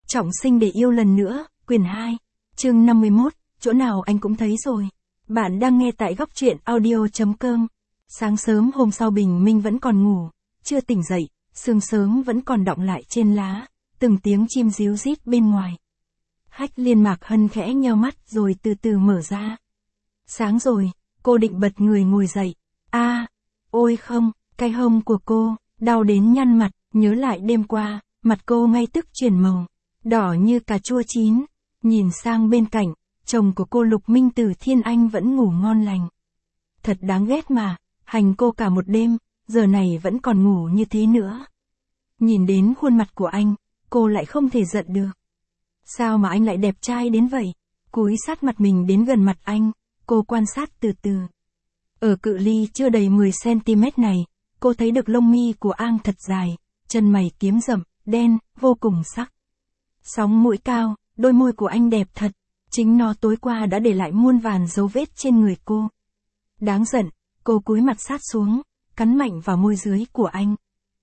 Trọng sinh để yêu lần nữa, quyển 2, chương 51, chỗ nào anh cũng thấy rồi. Bạn đang nghe tại góc truyện audio.com. Sáng sớm hôm sau bình minh vẫn còn ngủ, chưa tỉnh dậy, sương sớm vẫn còn đọng lại trên lá, từng tiếng chim ríu rít bên ngoài. Hách Liên Mạc Hân khẽ nheo mắt rồi từ từ mở ra. Sáng rồi, cô định bật người ngồi dậy. Ôi không, cái hông của cô, đau đến nhăn mặt, nhớ lại đêm qua, mặt cô ngay tức chuyển màu, đỏ như cà chua chín. Nhìn sang bên cạnh, chồng của cô Lục Minh Tử Thiên Anh vẫn ngủ ngon lành. Thật đáng ghét mà, hành cô cả một đêm, giờ này vẫn còn ngủ như thế nữa. Nhìn đến khuôn mặt của anh, cô lại không thể giận được. Sao mà anh lại đẹp trai đến vậy? Cúi sát mặt mình đến gần mặt anh, cô quan sát từ từ. Ở cự ly chưa đầy 10cm này, cô thấy được lông mi của Ang thật dài, chân mày kiếm rậm, đen, vô cùng sắc. Sóng mũi cao, đôi môi của anh đẹp thật, chính nó tối qua đã để lại muôn vàn dấu vết trên người cô. Đáng giận, cô cúi mặt sát xuống, cắn mạnh vào môi dưới của anh.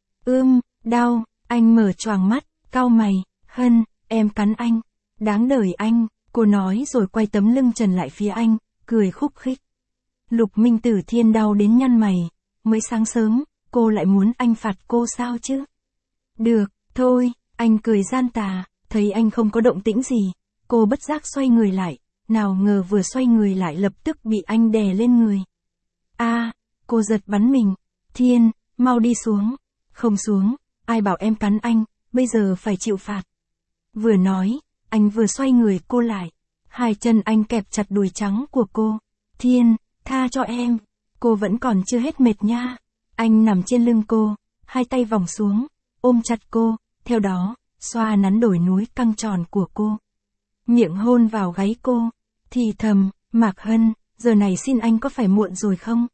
Đau, anh mở choàng mắt, cau mày, Hân, em cắn anh. Đáng đời anh, cô nói rồi quay tấm lưng trần lại phía anh, cười khúc khích. Lục Minh Tử Thiên đau đến nhăn mày, mới sáng sớm, cô lại muốn anh phạt cô sao chứ? Được, thôi, anh cười gian tà, thấy anh không có động tĩnh gì, cô bất giác xoay người lại, nào ngờ vừa xoay người lại lập tức bị anh đè lên người. Cô giật bắn mình, Thiên, mau đi xuống. Không xuống, ai bảo em cắn anh, bây giờ phải chịu phạt. Vừa nói, anh vừa xoay người cô lại, hai chân anh kẹp chặt đùi trắng của cô. Thiên, tha cho em, cô vẫn còn chưa hết mệt nha. Anh nằm trên lưng cô, hai tay vòng xuống, ôm chặt cô, theo đó, xoa nắn đồi núi căng tròn của cô. Miệng hôn vào gáy cô, thì thầm, Mạc Hân, giờ này xin anh có phải muộn rồi không?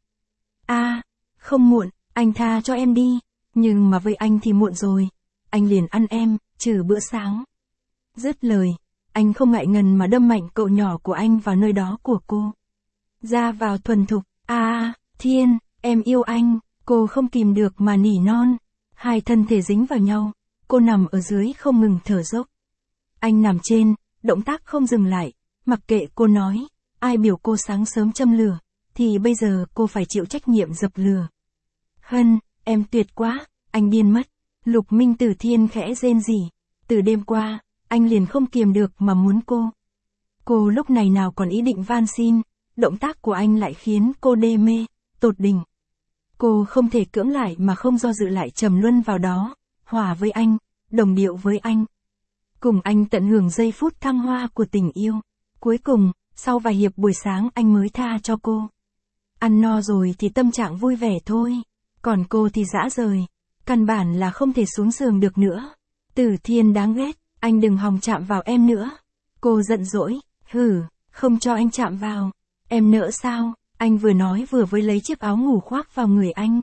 Không muộn, anh tha cho em đi, nhưng mà với anh thì muộn rồi, anh liền ăn em, trừ bữa sáng. Dứt lời, anh không ngại ngần mà đâm mạnh cậu nhỏ của anh vào nơi đó của cô. Ra vào thuần thục, Thiên, em yêu anh, cô không kìm được mà nỉ non. Hai thân thể dính vào nhau, cô nằm ở dưới không ngừng thở dốc. Anh nằm trên, động tác không dừng lại, mặc kệ cô nói, ai biểu cô sáng sớm châm lửa, thì bây giờ cô phải chịu trách nhiệm dập lửa. Hân, em tuyệt quá, anh điên mất. Lục Minh Tử Thiên khẽ rên rỉ. Từ đêm qua, anh liền không kiềm được mà muốn cô. Cô lúc này nào còn ý định van xin, động tác của anh lại khiến cô đê mê, tột đỉnh. Cô không thể cưỡng lại mà không do dự lại trầm luân vào đó, hòa với anh, đồng điệu với anh. Cùng anh tận hưởng giây phút thăng hoa của tình yêu. Cuối cùng, sau vài hiệp buổi sáng anh mới tha cho cô. Ăn no rồi thì tâm trạng vui vẻ thôi, còn cô thì dã rời, căn bản là không thể xuống giường được nữa. Tử Thiên đáng ghét, anh đừng hòng chạm vào em nữa. Cô giận dỗi, không cho anh chạm vào, em nỡ sao? Anh vừa nói vừa với lấy chiếc áo ngủ khoác vào người anh.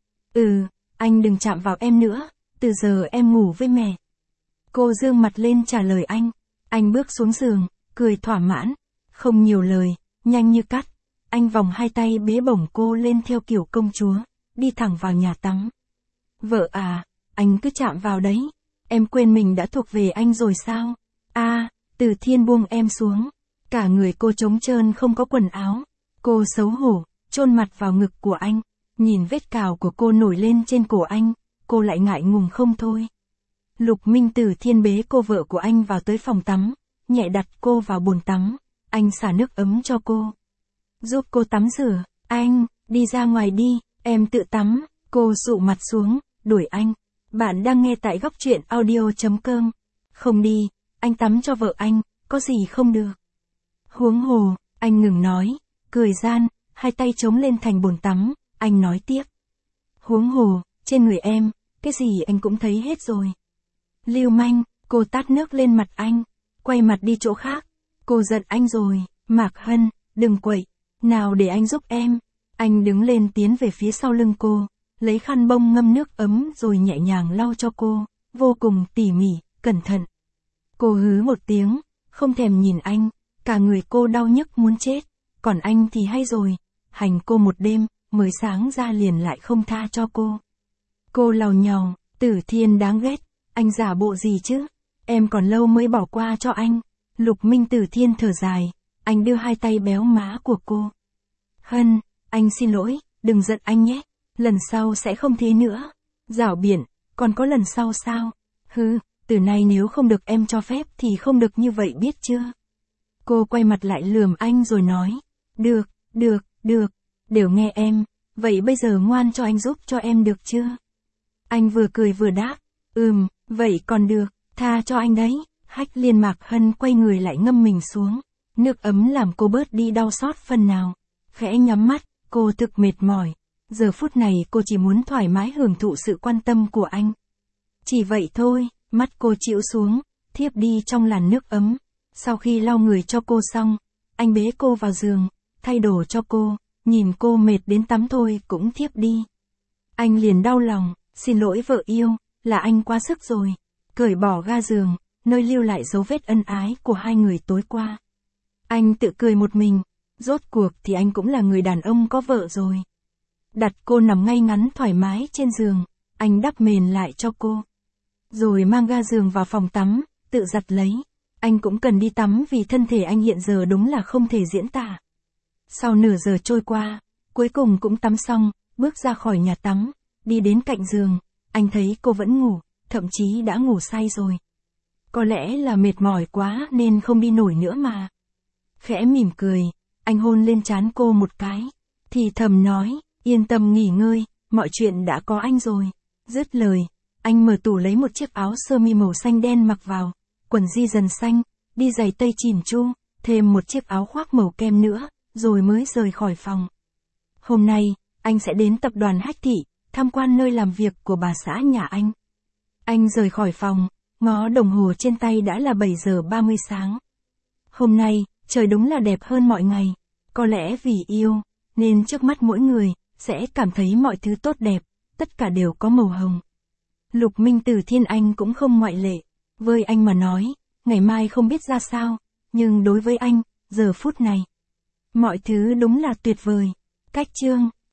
Anh đừng chạm vào em nữa, từ giờ em ngủ với mẹ. Cô dương mặt lên trả lời anh bước xuống giường, cười thỏa mãn, không nhiều lời, nhanh như cắt. Anh vòng hai tay bế bổng cô lên theo kiểu công chúa, đi thẳng vào nhà tắm. Vợ à, anh cứ chạm vào đấy, em quên mình đã thuộc về anh rồi sao? Tử Thiên buông em xuống, cả người cô trống trơn không có quần áo. Cô xấu hổ, chôn mặt vào ngực của anh, nhìn vết cào của cô nổi lên trên cổ anh, cô lại ngại ngùng không thôi. Lục Minh Tử Thiên bế cô vợ của anh vào tới phòng tắm, nhẹ đặt cô vào bồn tắm, anh xả nước ấm cho cô. Giúp cô tắm rửa, anh, đi ra ngoài đi, em tự tắm, cô dụ mặt xuống, đuổi anh. Bạn đang nghe tại góc truyện audio.com. Không đi, anh tắm cho vợ anh, có gì không được. Huống hồ, anh ngừng nói, cười gian, hai tay chống lên thành bồn tắm, anh nói tiếp. Huống hồ, trên người em, cái gì anh cũng thấy hết rồi. Lưu manh, cô tát nước lên mặt anh, quay mặt đi chỗ khác. Cô giận anh rồi, Mạc Hân, đừng quậy, nào để anh giúp em. Anh đứng lên tiến về phía sau lưng cô, lấy khăn bông ngâm nước ấm rồi nhẹ nhàng lau cho cô, vô cùng tỉ mỉ, cẩn thận. Cô hứ một tiếng, không thèm nhìn anh, cả người cô đau nhức muốn chết, còn anh thì hay rồi, hành cô một đêm, mới sáng ra liền lại không tha cho cô. Cô làu nhàu, Tử Thiên đáng ghét, anh giả bộ gì chứ? em còn lâu mới bỏ qua cho anh. Lục Minh Tử Thiên thở dài, anh đưa hai tay béo má của cô. Hân, anh xin lỗi, đừng giận anh nhé, lần sau sẽ không thế nữa. Giảo biện, còn có lần sau sao? Hừ, từ nay nếu không được em cho phép thì không được như vậy biết chưa? Cô quay mặt lại lườm anh rồi nói, được, đều nghe em, vậy bây giờ ngoan cho anh giúp cho em được chưa? Anh vừa cười vừa đáp, vậy còn được, tha cho anh đấy. Hách Liên Mạc Hân quay người lại ngâm mình xuống, nước ấm làm cô bớt đi đau xót phần nào. Khẽ nhắm mắt, cô thực mệt mỏi, giờ phút này cô chỉ muốn thoải mái hưởng thụ sự quan tâm của anh. Chỉ vậy thôi, mắt cô chịu xuống, thiếp đi trong làn nước ấm. Sau khi lau người cho cô xong, anh bế cô vào giường, thay đồ cho cô, nhìn cô mệt đến tắm thôi cũng thiếp đi. Anh liền đau lòng, xin lỗi vợ yêu, là anh quá sức rồi. Cởi bỏ ga giường, nơi lưu lại dấu vết ân ái của hai người tối qua. Anh tự cười một mình, rốt cuộc thì anh cũng là người đàn ông có vợ rồi. Đặt cô nằm ngay ngắn thoải mái trên giường, anh đắp mền lại cho cô. Rồi mang ga giường vào phòng tắm, tự giặt lấy. Anh cũng cần đi tắm vì thân thể anh hiện giờ đúng là không thể diễn tả. Sau nửa giờ trôi qua, cuối cùng cũng tắm xong, bước ra khỏi nhà tắm, đi đến cạnh giường, anh thấy cô vẫn ngủ, thậm chí đã ngủ say rồi. Có lẽ là mệt mỏi quá nên không đi nổi nữa mà. Khẽ mỉm cười, anh hôn lên trán cô một cái, thì thầm nói, yên tâm nghỉ ngơi, mọi chuyện đã có anh rồi. Dứt lời, anh mở tủ lấy một chiếc áo sơ mi màu xanh đen mặc vào, quần di dần xanh, đi giày tây chỉn chu, thêm một chiếc áo khoác màu kem nữa, rồi mới rời khỏi phòng. Hôm nay, anh sẽ đến tập đoàn Hách Thị, tham quan nơi làm việc của bà xã nhà anh. Anh rời khỏi phòng, ngó đồng hồ trên tay đã là 7 giờ 30 sáng. Hôm nay, trời đúng là đẹp hơn mọi ngày. Có lẽ vì yêu, nên trước mắt mỗi người, sẽ cảm thấy mọi thứ tốt đẹp, tất cả đều có màu hồng. Lục Minh Tử Thiên anh cũng không ngoại lệ. Với anh mà nói, ngày mai không biết ra sao, nhưng đối với anh, giờ phút này, mọi thứ đúng là tuyệt vời. Cách chương